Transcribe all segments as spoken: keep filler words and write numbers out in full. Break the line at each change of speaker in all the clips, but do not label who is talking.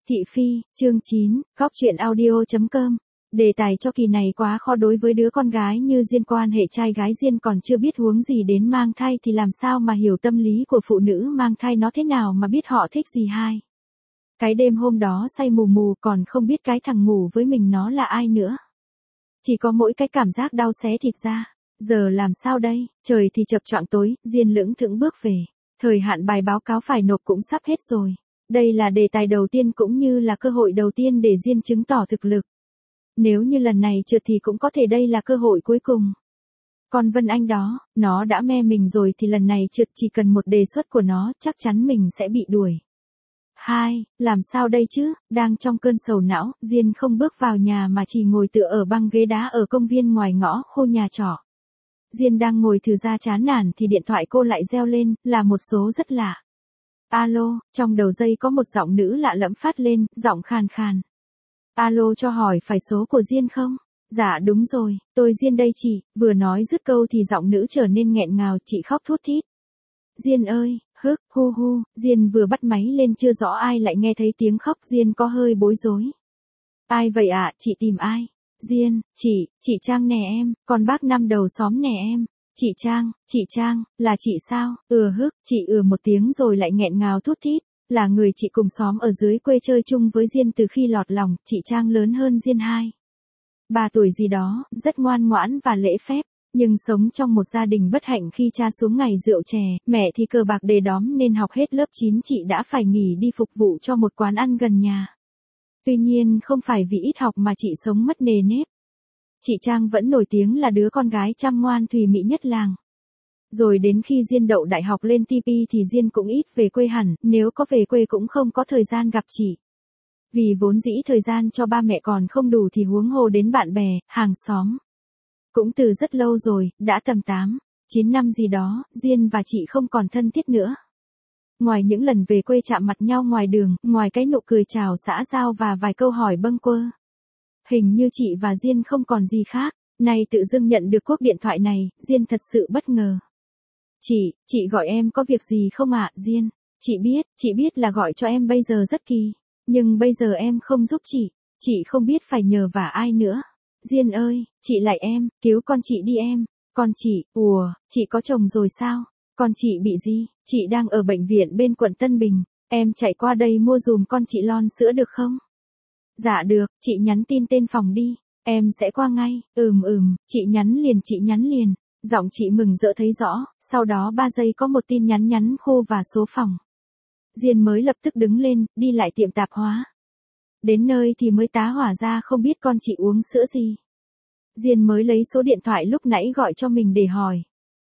Thị phi, chương chín, góc chuyện audio.com. Đề tài cho kỳ này quá khó đối với đứa con gái như Diên, quan hệ trai gái Diên còn chưa biết huống gì đến mang thai thì làm sao mà hiểu tâm lý của phụ nữ mang thai nó thế nào mà biết họ thích gì hai. Cái đêm hôm đó say mù mù còn không biết cái thằng ngủ với mình nó là ai nữa. Chỉ có mỗi cái cảm giác đau xé thịt ra. Giờ làm sao đây, trời thì chập choạng tối, Diên lững thững bước về. Thời hạn bài báo cáo phải nộp cũng sắp hết rồi. Đây là đề tài đầu tiên cũng như là cơ hội đầu tiên để Diên chứng tỏ thực lực. Nếu như lần này trượt thì cũng có thể đây là cơ hội cuối cùng. Còn Vân Anh đó, nó đã me mình rồi thì lần này trượt chỉ cần một đề xuất của nó chắc chắn mình sẽ bị đuổi. Hai, làm sao đây chứ, đang trong cơn sầu não, Diên không bước vào nhà mà chỉ ngồi tựa ở băng ghế đá ở công viên ngoài ngõ khu nhà trọ. Diên đang ngồi thử ra chán nản thì điện thoại cô lại reo lên, là một số rất lạ. Alo, trong đầu dây có một giọng nữ lạ lẫm phát lên, giọng khàn khàn. Alo, cho hỏi phải số của Diên không? Dạ đúng rồi, tôi Diên đây chị. Vừa nói dứt câu thì giọng nữ trở nên nghẹn ngào, chị khóc thút thít. Diên ơi, hức, hu hu, Diên vừa bắt máy lên chưa rõ ai lại nghe thấy tiếng khóc, Diên có hơi bối rối. Ai vậy ạ, à, chị tìm ai? Diên, chị, chị Trang nè em, con bác năm đầu xóm nè em. Chị Trang, chị Trang, là chị sao? Ừ hức, chị ừ một tiếng rồi lại nghẹn ngào thút thít. Là người chị cùng xóm ở dưới quê chơi chung với Diên từ khi lọt lòng, chị Trang lớn hơn Diên hai. Ba tuổi gì đó, rất ngoan ngoãn và lễ phép, nhưng sống trong một gia đình bất hạnh khi cha xuống ngày rượu chè, mẹ thì cờ bạc đề đóm nên học hết lớp chín chị đã phải nghỉ đi phục vụ cho một quán ăn gần nhà. Tuy nhiên không phải vì ít học mà chị sống mất nề nếp. Chị Trang vẫn nổi tiếng là đứa con gái chăm ngoan thùy mị nhất làng. Rồi đến khi Diên đậu đại học lên ti pi thì Diên cũng ít về quê hẳn, nếu có về quê cũng không có thời gian gặp chị. Vì vốn dĩ thời gian cho ba mẹ còn không đủ thì huống hồ đến bạn bè, hàng xóm. Cũng từ rất lâu rồi, đã tầm tám, chín năm gì đó, Diên và chị không còn thân thiết nữa. Ngoài những lần về quê chạm mặt nhau ngoài đường, ngoài cái nụ cười chào xã giao và vài câu hỏi bâng quơ. Hình như chị và Diên không còn gì khác, nay tự dưng nhận được cuộc điện thoại này, Diên thật sự bất ngờ. Chị, chị gọi em có việc gì không ạ, Diên? Chị biết, chị biết là gọi cho em bây giờ rất kỳ. Nhưng bây giờ em không giúp chị. Chị không biết phải nhờ vả ai nữa. Diên ơi, chị lại em, cứu con chị đi em. Con chị, ùa, chị có chồng rồi sao? Con chị bị gì? Chị đang ở bệnh viện bên quận Tân Bình. Em chạy qua đây mua dùm con chị lon sữa được không? Dạ được, chị nhắn tin tên phòng đi. Em sẽ qua ngay. Ừm ừm, chị nhắn liền chị nhắn liền. Giọng chị mừng rỡ thấy rõ, sau đó ba giây có một tin nhắn nhắn khô và số phòng. Diên mới lập tức đứng lên, đi lại tiệm tạp hóa. Đến nơi thì mới tá hỏa ra không biết con chị uống sữa gì. Diên mới lấy số điện thoại lúc nãy gọi cho mình để hỏi.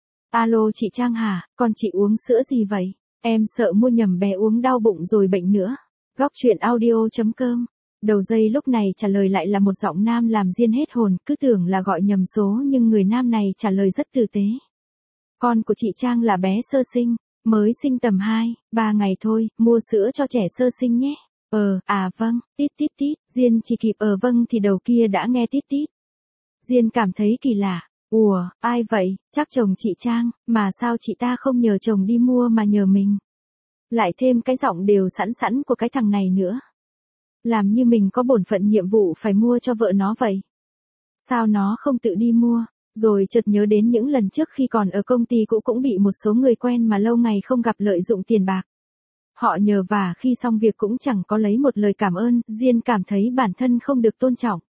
Alo chị Trang hả, con chị uống sữa gì vậy? Em sợ mua nhầm bé uống đau bụng rồi bệnh nữa. Góc chuyện audio.com. Đầu dây lúc này trả lời lại là một giọng nam làm Diên hết hồn, cứ tưởng là gọi nhầm số nhưng người nam này trả lời rất tử tế. Con của chị Trang là bé sơ sinh, mới sinh tầm hai, ba ngày thôi, mua sữa cho trẻ sơ sinh nhé. Ờ, à vâng, tít tít tít, Diên chỉ kịp ờ vâng thì đầu kia đã nghe tít tít. Diên cảm thấy kỳ lạ, ủa, ai vậy, chắc chồng chị Trang, mà sao chị ta không nhờ chồng đi mua mà nhờ mình. Lại thêm cái giọng đều sẵn sẵn của cái thằng này nữa. Làm như mình có bổn phận nhiệm vụ phải mua cho vợ nó vậy. Sao nó không tự đi mua, rồi chợt nhớ đến những lần trước khi còn ở công ty cũ cũng bị một số người quen mà lâu ngày không gặp lợi dụng tiền bạc. Họ nhờ vả khi xong việc cũng chẳng có lấy một lời cảm ơn, Diên cảm thấy bản thân không được tôn trọng.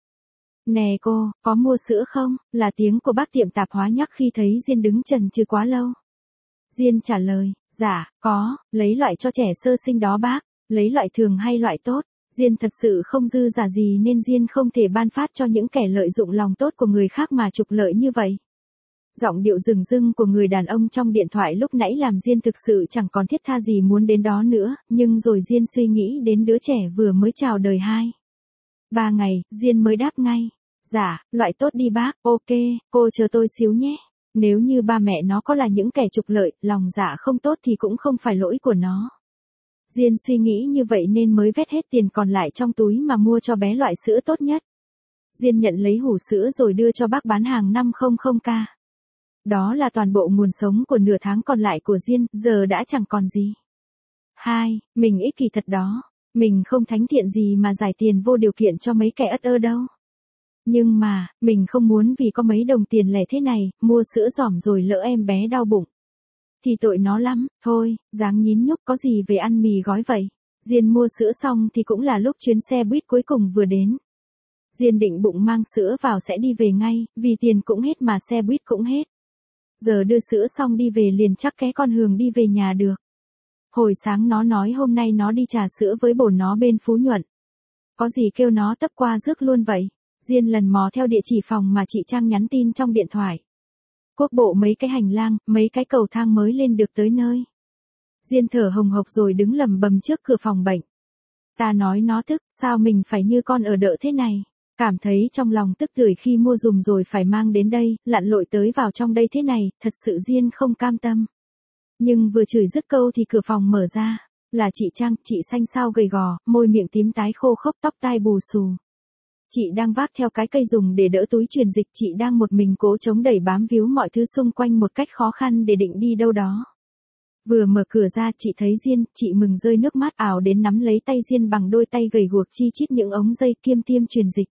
Nè cô, có mua sữa không? Là tiếng của bác tiệm tạp hóa nhắc khi thấy Diên đứng chần chừ quá lâu. Diên trả lời, dạ, có, lấy loại cho trẻ sơ sinh đó bác, lấy loại thường hay loại tốt. Diên thật sự không dư giả gì nên Diên không thể ban phát cho những kẻ lợi dụng lòng tốt của người khác mà trục lợi như vậy. Giọng điệu rừng rưng của người đàn ông trong điện thoại lúc nãy làm Diên thực sự chẳng còn thiết tha gì muốn đến đó nữa, nhưng rồi Diên suy nghĩ đến đứa trẻ vừa mới chào đời hai. Ba ngày, Diên mới đáp ngay. Dạ, loại tốt đi bác, ok, cô chờ tôi xíu nhé. Nếu như ba mẹ nó có là những kẻ trục lợi, lòng dạ không tốt thì cũng không phải lỗi của nó. Diên suy nghĩ như vậy nên mới vét hết tiền còn lại trong túi mà mua cho bé loại sữa tốt nhất. Diên nhận lấy hũ sữa rồi đưa cho bác bán hàng năm trăm k. Đó là toàn bộ nguồn sống của nửa tháng còn lại của Diên, giờ đã chẳng còn gì. Hai, mình ích kỷ thật đó. Mình không thánh thiện gì mà giải tiền vô điều kiện cho mấy kẻ ất ơ đâu. Nhưng mà, mình không muốn vì có mấy đồng tiền lẻ thế này, mua sữa giỏm rồi lỡ em bé đau bụng. Thì tội nó lắm, thôi, dáng nhín nhúc có gì về ăn mì gói vậy. Diên mua sữa xong thì cũng là lúc chuyến xe buýt cuối cùng vừa đến. Diên định bụng mang sữa vào sẽ đi về ngay, vì tiền cũng hết mà xe buýt cũng hết. Giờ đưa sữa xong đi về liền chắc ké con Hường đi về nhà được. Hồi sáng nó nói hôm nay nó đi trà sữa với bồ nó bên Phú Nhuận. Có gì kêu nó tấp qua rước luôn vậy. Diên lần mò theo địa chỉ phòng mà chị Trang nhắn tin trong điện thoại. Quốc bộ mấy cái hành lang, mấy cái cầu thang mới lên được tới nơi. Diên thở hồng hộc rồi đứng lầm bầm trước cửa phòng bệnh. Ta nói nó tức, sao mình phải như con ở đợ thế này. Cảm thấy trong lòng tức tưởi khi mua dùm rồi phải mang đến đây, lặn lội tới vào trong đây thế này, thật sự Diên không cam tâm. Nhưng vừa chửi dứt câu thì cửa phòng mở ra. Là chị Trang, chị xanh xao gầy gò, môi miệng tím tái khô khốc, tóc tai bù xù. Chị đang vác theo cái cây dùng để đỡ túi truyền dịch, chị đang một mình cố chống đẩy bám víu mọi thứ xung quanh một cách khó khăn để định đi đâu đó. Vừa mở cửa ra chị thấy Diên, chị mừng rơi nước mắt ảo đến nắm lấy tay Diên bằng đôi tay gầy guộc chi chít những ống dây kiêm tiêm truyền dịch.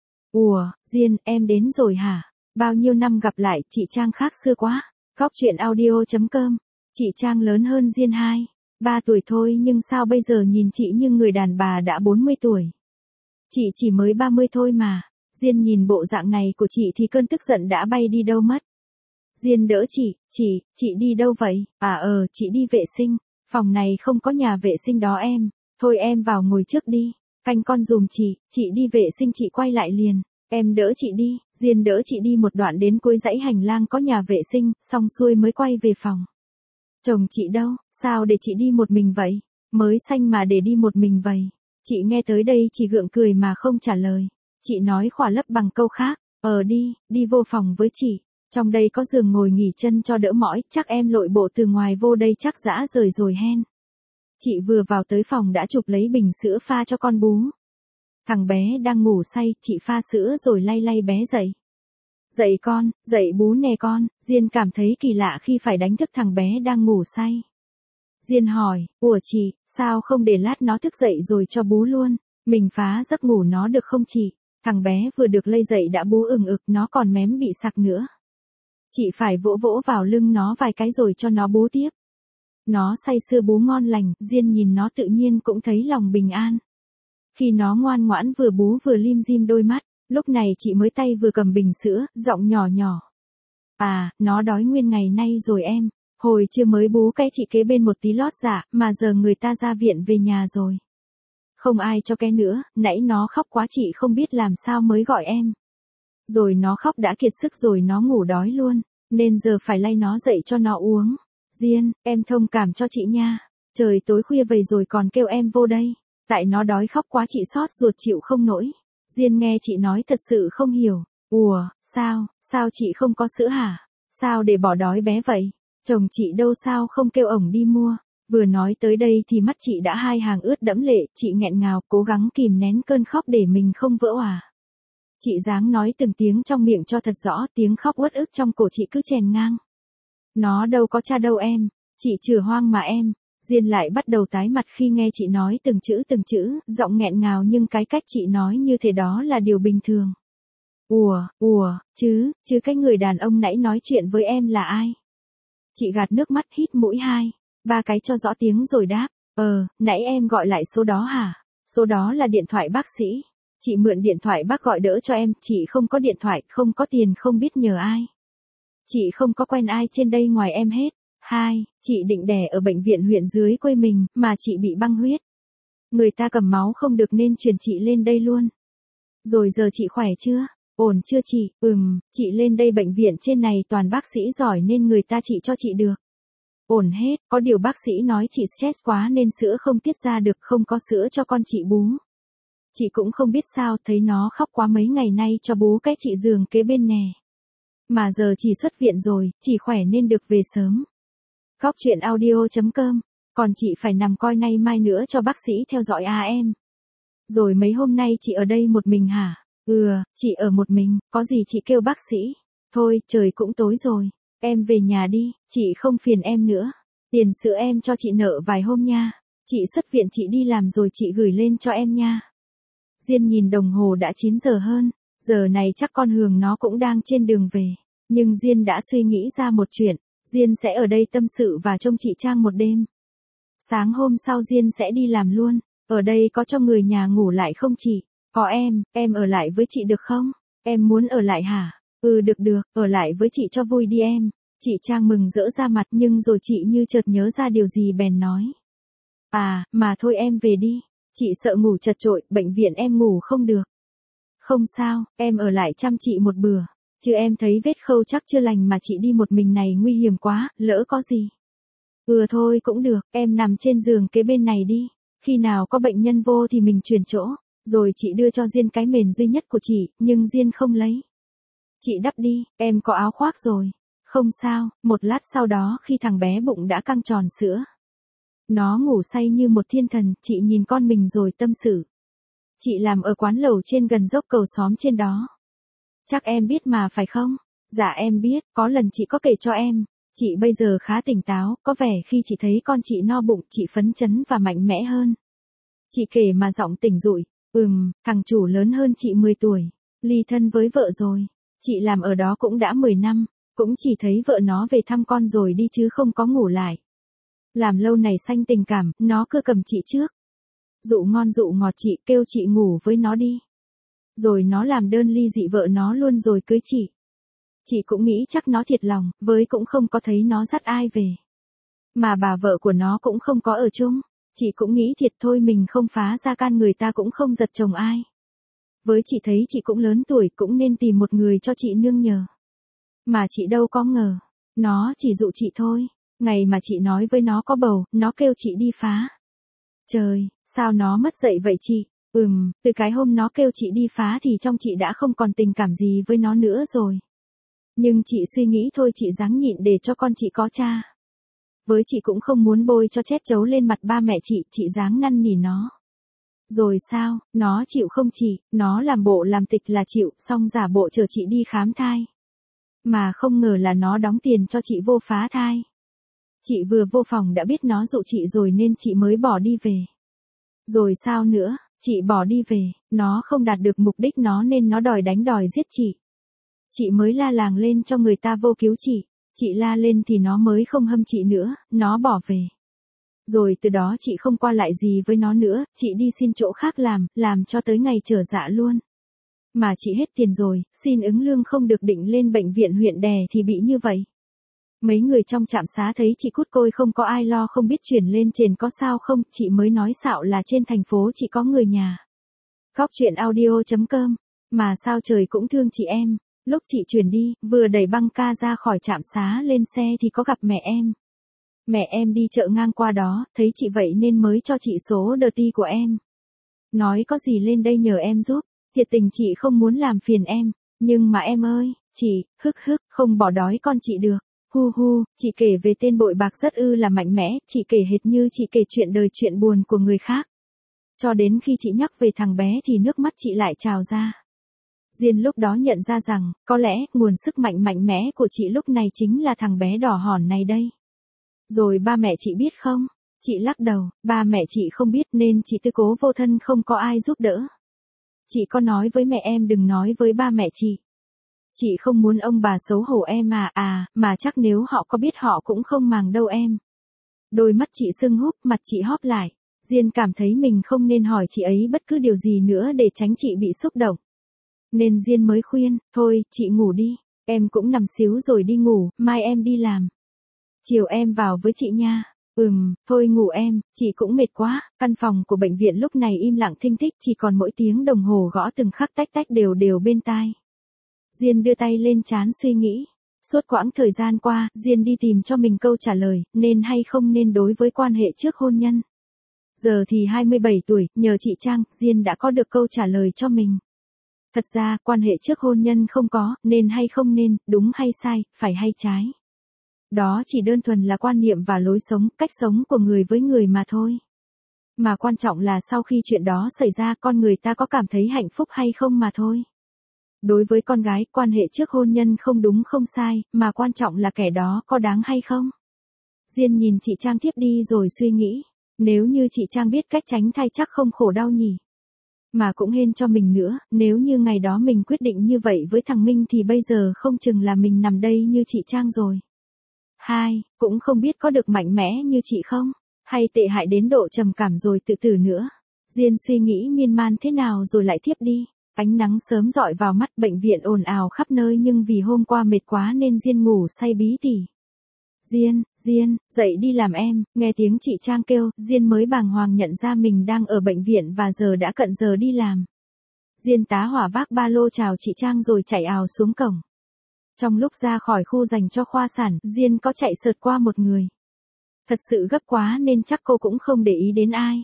Ủa, Diên, em đến rồi hả? Bao nhiêu năm gặp lại, chị Trang khác xưa quá. Góc chuyện audio chấm com. Chị Trang lớn hơn Diên hai, ba tuổi thôi nhưng sao bây giờ nhìn chị như người đàn bà đã bốn mươi tuổi. Chị chỉ mới ba mươi thôi mà. Diên nhìn bộ dạng này của chị thì cơn tức giận đã bay đi đâu mất. Diên đỡ chị, chị, chị đi đâu vậy? À ờ, chị đi vệ sinh, phòng này không có nhà vệ sinh đó em. Thôi em vào ngồi trước đi, canh con dùm chị, chị đi vệ sinh chị quay lại liền. Em đỡ chị đi, Diên đỡ chị đi một đoạn đến cuối dãy hành lang có nhà vệ sinh, xong xuôi mới quay về phòng. Chồng chị đâu, sao để chị đi một mình vậy? Mới sanh mà để đi một mình vậy? Chị nghe tới đây chỉ gượng cười mà không trả lời. Chị nói khỏa lấp bằng câu khác, ờ đi, đi vô phòng với chị. Trong đây có giường ngồi nghỉ chân cho đỡ mỏi, chắc em lội bộ từ ngoài vô đây chắc dã rời rồi hen. Chị vừa vào tới phòng đã chụp lấy bình sữa pha cho con bú. Thằng bé đang ngủ say, chị pha sữa rồi lay lay bé dậy. Dậy con, dậy bú nè con. Diên cảm thấy kỳ lạ khi phải đánh thức thằng bé đang ngủ say. Diên hỏi, ủa chị, sao không để lát nó thức dậy rồi cho bú luôn, mình phá giấc ngủ nó được không chị? Thằng bé vừa được lay dậy đã bú ừng ực, nó còn mém bị sặc nữa. Chị phải vỗ vỗ vào lưng nó vài cái rồi cho nó bú tiếp. Nó say sưa bú ngon lành, Diên nhìn nó tự nhiên cũng thấy lòng bình an. Khi nó ngoan ngoãn vừa bú vừa lim dim đôi mắt, lúc này chị mới tay vừa cầm bình sữa, giọng nhỏ nhỏ. À, nó đói nguyên ngày nay rồi em. Hồi chưa mới bú cái chị kế bên một tí lót dạ, mà giờ người ta ra viện về nhà rồi. Không ai cho cái nữa, nãy nó khóc quá chị không biết làm sao mới gọi em. Rồi nó khóc đã kiệt sức rồi nó ngủ đói luôn, nên giờ phải lay nó dậy cho nó uống. Diên, em thông cảm cho chị nha. Trời tối khuya vậy rồi còn kêu em vô đây. Tại nó đói khóc quá chị xót ruột chịu không nổi. Diên nghe chị nói thật sự không hiểu. Ủa, sao, sao chị không có sữa hả? Sao để bỏ đói bé vậy? Chồng chị đâu sao không kêu ổng đi mua. Vừa nói tới đây thì mắt chị đã hai hàng ướt đẫm lệ, chị nghẹn ngào cố gắng kìm nén cơn khóc để mình không vỡ òa. Chị dáng nói từng tiếng trong miệng cho thật rõ, tiếng khóc uất ức trong cổ chị cứ chèn ngang. Nó đâu có cha đâu em, chị chửa hoang mà em. Diên lại bắt đầu tái mặt khi nghe chị nói từng chữ từng chữ, giọng nghẹn ngào nhưng cái cách chị nói như thế đó là điều bình thường. Ủa, ủa, chứ, chứ cái người đàn ông nãy nói chuyện với em là ai? Chị gạt nước mắt hít mũi hai, ba cái cho rõ tiếng rồi đáp, ờ, nãy em gọi lại số đó hả? Số đó là điện thoại bác sĩ. Chị mượn điện thoại bác gọi đỡ cho em, chị không có điện thoại, không có tiền, không biết nhờ ai. Chị không có quen ai trên đây ngoài em hết. Hai, chị định đẻ ở bệnh viện huyện dưới quê mình, mà chị bị băng huyết. Người ta cầm máu không được nên truyền chị lên đây luôn. Rồi giờ chị khỏe chưa? Ổn chưa chị? Ừm, chị lên đây bệnh viện trên này toàn bác sĩ giỏi nên người ta trị cho chị được. Ổn hết, có điều bác sĩ nói chị stress quá nên sữa không tiết ra được, không có sữa cho con chị bú. Chị cũng không biết sao, thấy nó khóc quá mấy ngày nay cho bú cái chị giường kế bên nè. Mà giờ chị xuất viện rồi, chị khỏe nên được về sớm. Góc chuyện audio chấm com, còn chị phải nằm coi nay mai nữa cho bác sĩ theo dõi à em. Rồi mấy hôm nay chị ở đây một mình hả? Ừ, chị ở một mình, có gì chị kêu bác sĩ. Thôi, trời cũng tối rồi, em về nhà đi, chị không phiền em nữa. Tiền sữa em cho chị nợ vài hôm nha. Chị xuất viện chị đi làm rồi chị gửi lên cho em nha. Diên nhìn đồng hồ đã chín giờ hơn, giờ này chắc con Hường nó cũng đang trên đường về. Nhưng Diên đã suy nghĩ ra một chuyện, Diên sẽ ở đây tâm sự và trông chị Trang một đêm. Sáng hôm sau Diên sẽ đi làm luôn, ở đây có cho người nhà ngủ lại không chị? Có em, em ở lại với chị được không? Em muốn ở lại hả? Ừ được được, ở lại với chị cho vui đi em. Chị Trang mừng rỡ ra mặt nhưng rồi chị như chợt nhớ ra điều gì bèn nói. À, mà thôi em về đi, chị sợ ngủ chật chội, bệnh viện em ngủ không được. Không sao, em ở lại chăm chị một bữa, chứ em thấy vết khâu chắc chưa lành mà chị đi một mình này nguy hiểm quá, lỡ có gì. Ừ thôi cũng được, em nằm trên giường kế bên này đi, khi nào có bệnh nhân vô thì mình chuyển chỗ, rồi chị đưa cho Diên cái mền duy nhất của chị, nhưng Diên không lấy. Chị đắp đi, em có áo khoác rồi. Không sao, một lát sau đó khi thằng bé bụng đã căng tròn sữa. Nó ngủ say như một thiên thần, chị nhìn con mình rồi tâm sự. Chị làm ở quán lẩu trên gần dốc cầu xóm trên đó. Chắc em biết mà phải không? Dạ em biết, có lần chị có kể cho em. Chị bây giờ khá tỉnh táo, có vẻ khi chị thấy con chị no bụng chị phấn chấn và mạnh mẽ hơn. Chị kể mà giọng tỉnh rụi. Ừm, thằng chủ lớn hơn chị mười tuổi, ly thân với vợ rồi. Chị làm ở đó cũng đã mười năm, cũng chỉ thấy vợ nó về thăm con rồi đi chứ không có ngủ lại. Làm lâu này sanh tình cảm, nó cứ cầm chị trước. Dụ ngon dụ ngọt chị, kêu chị ngủ với nó đi. Rồi nó làm đơn ly dị vợ nó luôn rồi cưới chị. Chị cũng nghĩ chắc nó thiệt lòng, với cũng không có thấy nó dắt ai về. Mà bà vợ của nó cũng không có ở chung. Chị cũng nghĩ thiệt thôi mình không phá ra can người ta cũng không giật chồng ai. Với chị thấy chị cũng lớn tuổi cũng nên tìm một người cho chị nương nhờ. Mà chị đâu có ngờ, nó chỉ dụ chị thôi. Ngày mà chị nói với nó có bầu, nó kêu chị đi phá. Trời, sao nó mất dạy vậy chị? Ừm, từ cái hôm nó kêu chị đi phá thì trong chị đã không còn tình cảm gì với nó nữa rồi. Nhưng chị suy nghĩ thôi chị ráng nhịn để cho con chị có cha. Với chị cũng không muốn bôi cho chét chấu lên mặt ba mẹ chị, chị ráng năn nỉ nó. Rồi sao, nó chịu không chị, nó làm bộ làm tịch là chịu, xong giả bộ chờ chị đi khám thai. Mà không ngờ là nó đóng tiền cho chị vô phá thai. Chị vừa vô phòng đã biết nó dụ chị rồi nên chị mới bỏ đi về. Rồi sao nữa, chị bỏ đi về, nó không đạt được mục đích nó nên nó đòi đánh đòi giết chị. Chị mới la làng lên cho người ta vô cứu chị, chị la lên thì nó mới không hâm chị nữa, nó bỏ về. Rồi từ đó chị không qua lại gì với nó nữa, chị đi xin chỗ khác làm, làm cho tới ngày trở dạ luôn. Mà chị hết tiền rồi, xin ứng lương không được định lên bệnh viện huyện đè thì bị như vậy. Mấy người trong trạm xá thấy chị cút côi không có ai lo không biết chuyển lên trên có sao không, chị mới nói xạo là trên thành phố chị có người nhà. Góc chuyện audio chấm com, mà sao trời cũng thương chị em, lúc chị chuyển đi, vừa đẩy băng ca ra khỏi trạm xá lên xe thì có gặp mẹ em. Mẹ em đi chợ ngang qua đó, thấy chị vậy nên mới cho chị số đờ ti của em. Nói có gì lên đây nhờ em giúp, thiệt tình chị không muốn làm phiền em, nhưng mà em ơi, chị, hức hức, không bỏ đói con chị được. Hu hu, chị kể về tên bội bạc rất ư là mạnh mẽ, chị kể hệt như chị kể chuyện đời chuyện buồn của người khác. Cho đến khi chị nhắc về thằng bé thì nước mắt chị lại trào ra. Diên lúc đó nhận ra rằng, có lẽ, nguồn sức mạnh mạnh mẽ của chị lúc này chính là thằng bé đỏ hòn này đây. Rồi ba mẹ chị biết không? Chị lắc đầu, ba mẹ chị không biết nên chị tư cố vô thân không có ai giúp đỡ. Chị có nói với mẹ em đừng nói với ba mẹ chị. Chị không muốn ông bà xấu hổ em à à, mà chắc nếu họ có biết họ cũng không màng đâu em. Đôi mắt chị sưng húp, mặt chị hóp lại. Diên cảm thấy mình không nên hỏi chị ấy bất cứ điều gì nữa để tránh chị bị xúc động. Nên Diên mới khuyên, thôi, chị ngủ đi, em cũng nằm xíu rồi đi ngủ, mai em đi làm. Chiều em vào với chị nha. Ừm, thôi ngủ em, chị cũng mệt quá. Căn phòng của bệnh viện lúc này im lặng thinh thích, chỉ còn mỗi tiếng đồng hồ gõ từng khắc tách tách đều đều bên tai. Diên đưa tay lên trán suy nghĩ. Suốt quãng thời gian qua, Diên đi tìm cho mình câu trả lời, nên hay không nên đối với quan hệ trước hôn nhân. Giờ thì hai mươi bảy tuổi, nhờ chị Trang, Diên đã có được câu trả lời cho mình. Thật ra, quan hệ trước hôn nhân không có, nên hay không nên, đúng hay sai, phải hay trái. Đó chỉ đơn thuần là quan niệm và lối sống, cách sống của người với người mà thôi. Mà quan trọng là sau khi chuyện đó xảy ra con người ta có cảm thấy hạnh phúc hay không mà thôi. Đối với con gái, quan hệ trước hôn nhân không đúng không sai, mà quan trọng là kẻ đó có đáng hay không. Diên nhìn chị Trang tiếp đi rồi suy nghĩ. Nếu như chị Trang biết cách tránh thai chắc không khổ đau nhỉ. Mà cũng hên cho mình nữa, nếu như ngày đó mình quyết định như vậy với thằng Minh thì bây giờ không chừng là mình nằm đây như chị Trang rồi. Hai, cũng không biết có được mạnh mẽ như chị không, hay tệ hại đến độ trầm cảm rồi tự tử nữa. Diên suy nghĩ miên man thế nào rồi lại thiếp đi. Ánh nắng sớm rọi vào mắt, bệnh viện ồn ào khắp nơi nhưng vì hôm qua mệt quá nên Diên ngủ say bí tỉ. Diên, Diên, dậy đi làm em, nghe tiếng chị Trang kêu, Diên mới bàng hoàng nhận ra mình đang ở bệnh viện và giờ đã cận giờ đi làm. Diên tá hỏa vác ba lô chào chị Trang rồi chạy ào xuống cổng. Trong lúc ra khỏi khu dành cho khoa sản, Diên có chạy sượt qua một người. Thật sự gấp quá nên chắc cô cũng không để ý đến ai.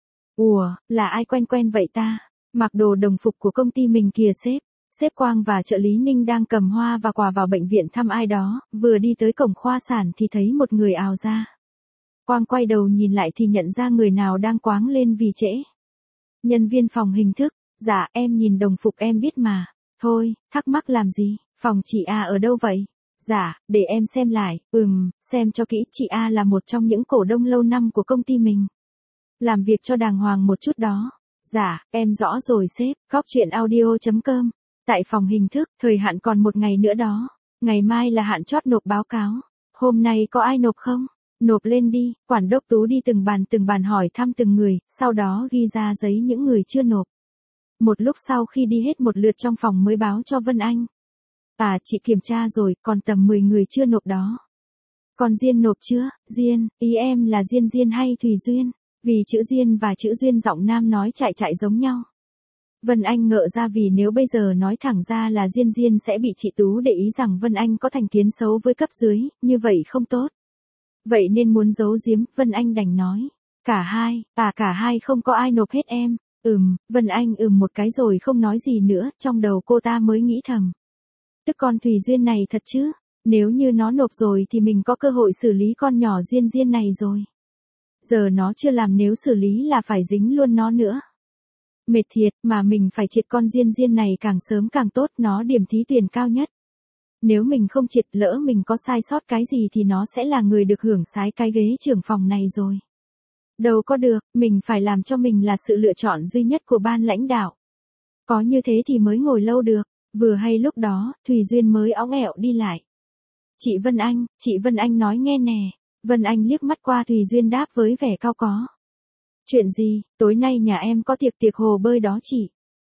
Ủa, là ai quen quen vậy ta? Mặc đồ đồng phục của công ty mình kìa sếp. Sếp Quang và trợ lý Ninh đang cầm hoa và quà vào bệnh viện thăm ai đó, vừa đi tới cổng khoa sản thì thấy một người ào ra. Quang quay đầu nhìn lại thì nhận ra người nào đang quáng lên vì trễ. Nhân viên phòng hình thức, dạ em nhìn đồng phục em biết mà. Thôi, thắc mắc làm gì, phòng chị A ở đâu vậy? Dạ, để em xem lại, ừm, xem cho kỹ, chị A là một trong những cổ đông lâu năm của công ty mình. Làm việc cho đàng hoàng một chút đó. Dạ, em rõ rồi sếp, cóc truyện audio chấm com. Tại phòng hình thức, thời hạn còn một ngày nữa đó. Ngày mai là hạn chót nộp báo cáo. Hôm nay có ai nộp không? Nộp lên đi, quản đốc Tú đi từng bàn từng bàn hỏi thăm từng người, sau đó ghi ra giấy những người chưa nộp. Một lúc sau khi đi hết một lượt trong phòng mới báo cho Vân Anh. À, chị kiểm tra rồi, còn tầm mười người chưa nộp đó. Còn Diên nộp chưa? Diên, ý em là Diên Diên hay Thùy Duyên? Vì chữ Diên và chữ Duyên giọng nam nói chạy chạy giống nhau. Vân Anh ngợ ra vì nếu bây giờ nói thẳng ra là Diên Diên sẽ bị chị Tú để ý rằng Vân Anh có thành kiến xấu với cấp dưới, như vậy không tốt. Vậy nên muốn giấu giếm, Vân Anh đành nói. Cả hai, à cả hai không có ai nộp hết em. Ừm, Vân Anh ừm một cái rồi không nói gì nữa, trong đầu cô ta mới nghĩ thầm. Tức con Thùy Duyên này thật chứ, nếu như nó nộp rồi thì mình có cơ hội xử lý con nhỏ Diên Diên này rồi. Giờ nó chưa làm, nếu xử lý là phải dính luôn nó nữa. Mệt thiệt, mà mình phải triệt con Diên Diên này càng sớm càng tốt, nó điểm thí tuyển cao nhất. Nếu mình không triệt, lỡ mình có sai sót cái gì thì nó sẽ là người được hưởng sái cái ghế trưởng phòng này rồi. Đâu có được, mình phải làm cho mình là sự lựa chọn duy nhất của ban lãnh đạo. Có như thế thì mới ngồi lâu được. Vừa hay lúc đó, Thùy Duyên mới óng ẹo đi lại. Chị Vân Anh, chị Vân Anh nói nghe nè. Vân Anh liếc mắt qua Thùy Duyên đáp với vẻ cao có. Chuyện gì, tối nay nhà em có tiệc tiệc hồ bơi đó chị.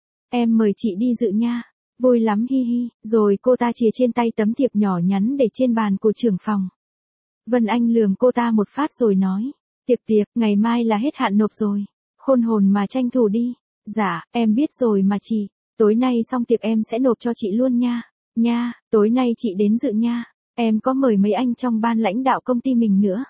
Em mời chị đi dự nha. Vui lắm hi hi, rồi cô ta chìa trên tay tấm thiệp nhỏ nhắn để trên bàn của trưởng phòng. Vân Anh lườm cô ta một phát rồi nói. Tiệc tiệc, ngày mai là hết hạn nộp rồi. Khôn hồn mà tranh thủ đi. Dạ, em biết rồi mà chị. Tối nay xong tiệc em sẽ nộp cho chị luôn nha. Nha, tối nay chị đến dự nha. Em có mời mấy anh trong ban lãnh đạo công ty mình nữa.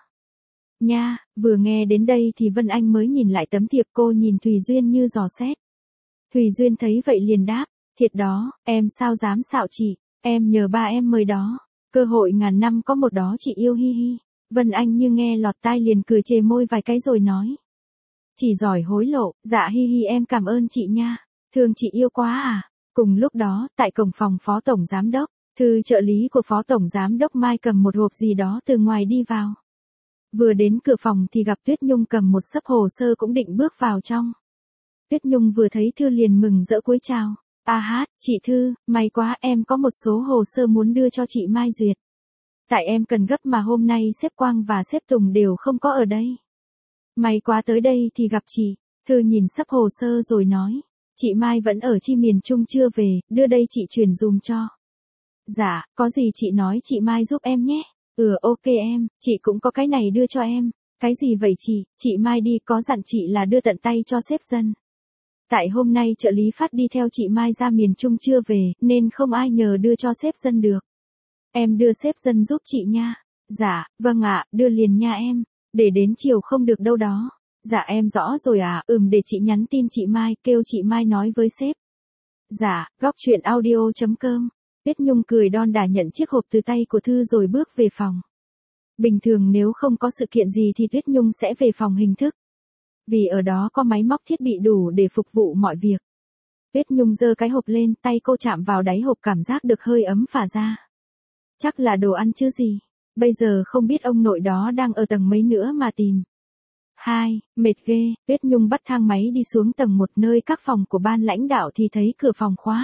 Nha, vừa nghe đến đây thì Vân Anh mới nhìn lại tấm thiệp, cô nhìn Thùy Duyên như dò xét. Thùy Duyên thấy vậy liền đáp, thiệt đó, em sao dám xạo chị, em nhờ ba em mời đó. Cơ hội ngàn năm có một đó chị yêu hi hi. Vân Anh như nghe lọt tai liền cười chề môi vài cái rồi nói. Chỉ giỏi hối lộ, dạ hi hi em cảm ơn chị nha. Thương chị yêu quá à. Cùng lúc đó, tại cổng phòng phó tổng giám đốc, thư trợ lý của phó tổng giám đốc Mai cầm một hộp gì đó từ ngoài đi vào. Vừa đến cửa phòng thì gặp Tuyết Nhung cầm một xấp hồ sơ cũng định bước vào trong. Tuyết Nhung vừa thấy thư liền mừng rỡ cúi chào. A hát, chị Thư, may quá, em có một số hồ sơ muốn đưa cho chị Mai duyệt. Tại em cần gấp mà hôm nay sếp Quang và sếp Tùng đều không có ở đây. May quá tới đây thì gặp chị. Thư nhìn xấp hồ sơ rồi nói. Chị Mai vẫn ở chi miền Trung chưa về, đưa đây chị truyền dùm cho. Dạ, có gì chị nói chị Mai giúp em nhé. Ừ ok em, chị cũng có cái này đưa cho em. Cái gì vậy chị, chị Mai đi có dặn chị là đưa tận tay cho sếp Dân. Tại hôm nay trợ lý Phát đi theo chị Mai ra miền Trung chưa về, nên không ai nhờ đưa cho sếp Dân được. Em đưa sếp Dân giúp chị nha. Dạ, vâng ạ, đưa liền nha em. Để đến chiều không được đâu đó. Dạ em rõ rồi à, ừm để chị nhắn tin chị Mai, kêu chị Mai nói với sếp. Dạ, góc truyện audio chấm com. Tuyết Nhung cười đon đả nhận chiếc hộp từ tay của Thư rồi bước về phòng. Bình thường nếu không có sự kiện gì thì Tuyết Nhung sẽ về phòng hình thức. Vì ở đó có máy móc thiết bị đủ để phục vụ mọi việc. Tuyết Nhung giơ cái hộp lên, tay cô chạm vào đáy hộp cảm giác được hơi ấm phả ra. Chắc là đồ ăn chứ gì. Bây giờ không biết ông nội đó đang ở tầng mấy nữa mà tìm. hai, mệt ghê, Tuyết Nhung bắt thang máy đi xuống tầng một nơi các phòng của ban lãnh đạo thì thấy cửa phòng khóa.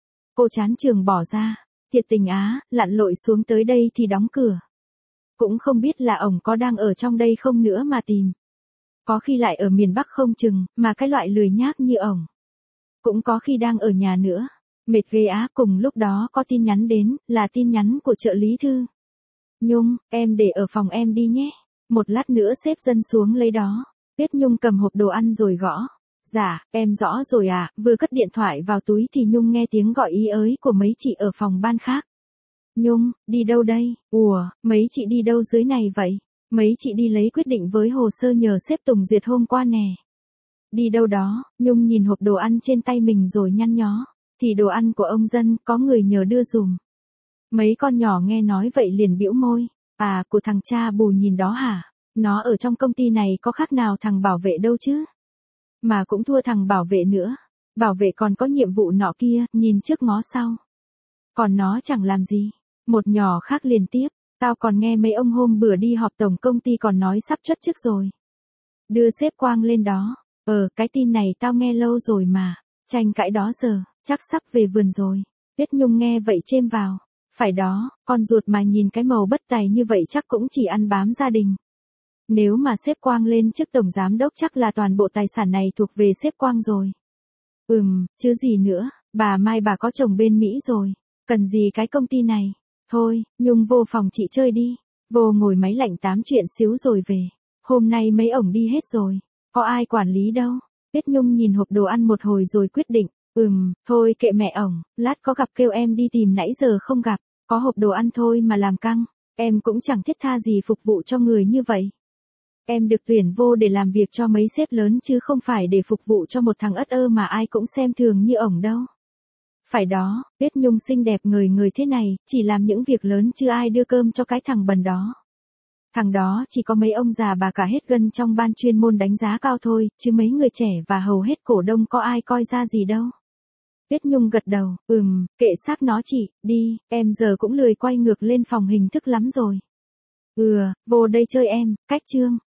Cô chán trường bỏ ra, thiệt tình á, lặn lội xuống tới đây thì đóng cửa. Cũng không biết là ổng có đang ở trong đây không nữa mà tìm. Có khi lại ở miền Bắc không chừng, mà cái loại lười nhác như ổng. Cũng có khi đang ở nhà nữa. Mệt ghê á, cùng lúc đó có tin nhắn đến, là tin nhắn của trợ lý Thư. Nhung, em để ở phòng em đi nhé. Một lát nữa xếp dân xuống lấy đó. Tuyết Nhung cầm hộp đồ ăn rồi gõ. Dạ, em rõ rồi à, vừa cất điện thoại vào túi thì Nhung nghe tiếng gọi ý ới của mấy chị ở phòng ban khác. Nhung, đi đâu đây? Ủa, mấy chị đi đâu dưới này vậy? Mấy chị đi lấy quyết định với hồ sơ nhờ sếp Tùng duyệt hôm qua nè. Đi đâu đó, Nhung nhìn hộp đồ ăn trên tay mình rồi nhăn nhó. Thì đồ ăn của ông Dân, có người nhờ đưa dùm. Mấy con nhỏ nghe nói vậy liền bĩu môi. À, của thằng cha Bù nhìn đó hả? Nó ở trong công ty này có khác nào thằng bảo vệ đâu chứ? Mà cũng thua thằng bảo vệ nữa. Bảo vệ còn có nhiệm vụ nọ kia, nhìn trước ngó sau. Còn nó chẳng làm gì. Một nhỏ khác liền tiếp. Tao còn nghe mấy ông hôm bữa đi họp tổng công ty còn nói sắp chất chức rồi. Đưa sếp Quang lên đó. Ờ, cái tin này tao nghe lâu rồi mà. Tranh cãi đó giờ, chắc sắp về vườn rồi. Tuyết Nhung nghe vậy chêm vào. Phải đó, con ruột mà nhìn cái màu bất tài như vậy chắc cũng chỉ ăn bám gia đình. Nếu mà sếp Quang lên chức tổng giám đốc chắc là toàn bộ tài sản này thuộc về sếp Quang rồi. Ừm, chứ gì nữa, bà Mai bà có chồng bên Mỹ rồi. Cần gì cái công ty này? Thôi, Nhung vô phòng chị chơi đi. Vô ngồi máy lạnh tám chuyện xíu rồi về. Hôm nay mấy ổng đi hết rồi. Có ai quản lý đâu. Tuyết Nhung nhìn hộp đồ ăn một hồi rồi quyết định. Ừm, thôi kệ mẹ ổng, lát có gặp kêu em đi tìm nãy giờ không gặp. Có hộp đồ ăn thôi mà làm căng. Em cũng chẳng thiết tha gì phục vụ cho người như vậy. Em được tuyển vô để làm việc cho mấy sếp lớn chứ không phải để phục vụ cho một thằng ất ơ mà ai cũng xem thường như ổng đâu. Phải đó, Tuyết Nhung xinh đẹp người người thế này, chỉ làm những việc lớn chứ ai đưa cơm cho cái thằng bần đó. Thằng đó chỉ có mấy ông già bà cả hết gân trong ban chuyên môn đánh giá cao thôi, chứ mấy người trẻ và hầu hết cổ đông có ai coi ra gì đâu. Tuyết Nhung gật đầu, ừm, kệ xác nó chị, đi, em giờ cũng lười quay ngược lên phòng hình thức lắm rồi. Ừ, vô đây chơi em, cách chương.